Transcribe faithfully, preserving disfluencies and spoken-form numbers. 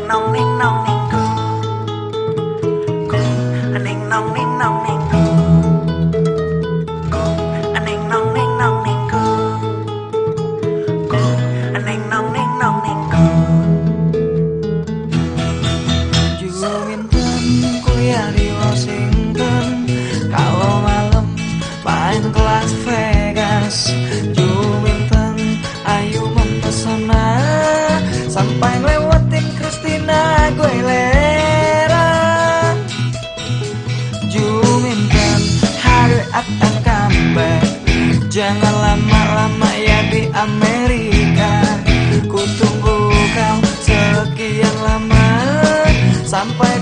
nong ning nong ning go, go, ning nong ning nong ning go, go, ning nong ning nong ning go, go, ning nong ning nong ning go. Juminten kuliah di Washington, kalau malam main ke Las Vegas. Juminten ayu mempesona, sampai ngelewatin Christina Aguilera. Juminten hari akan comeback, jangan lama-lama ya di Amerika. Ku tunggu kau sekian lama, sampai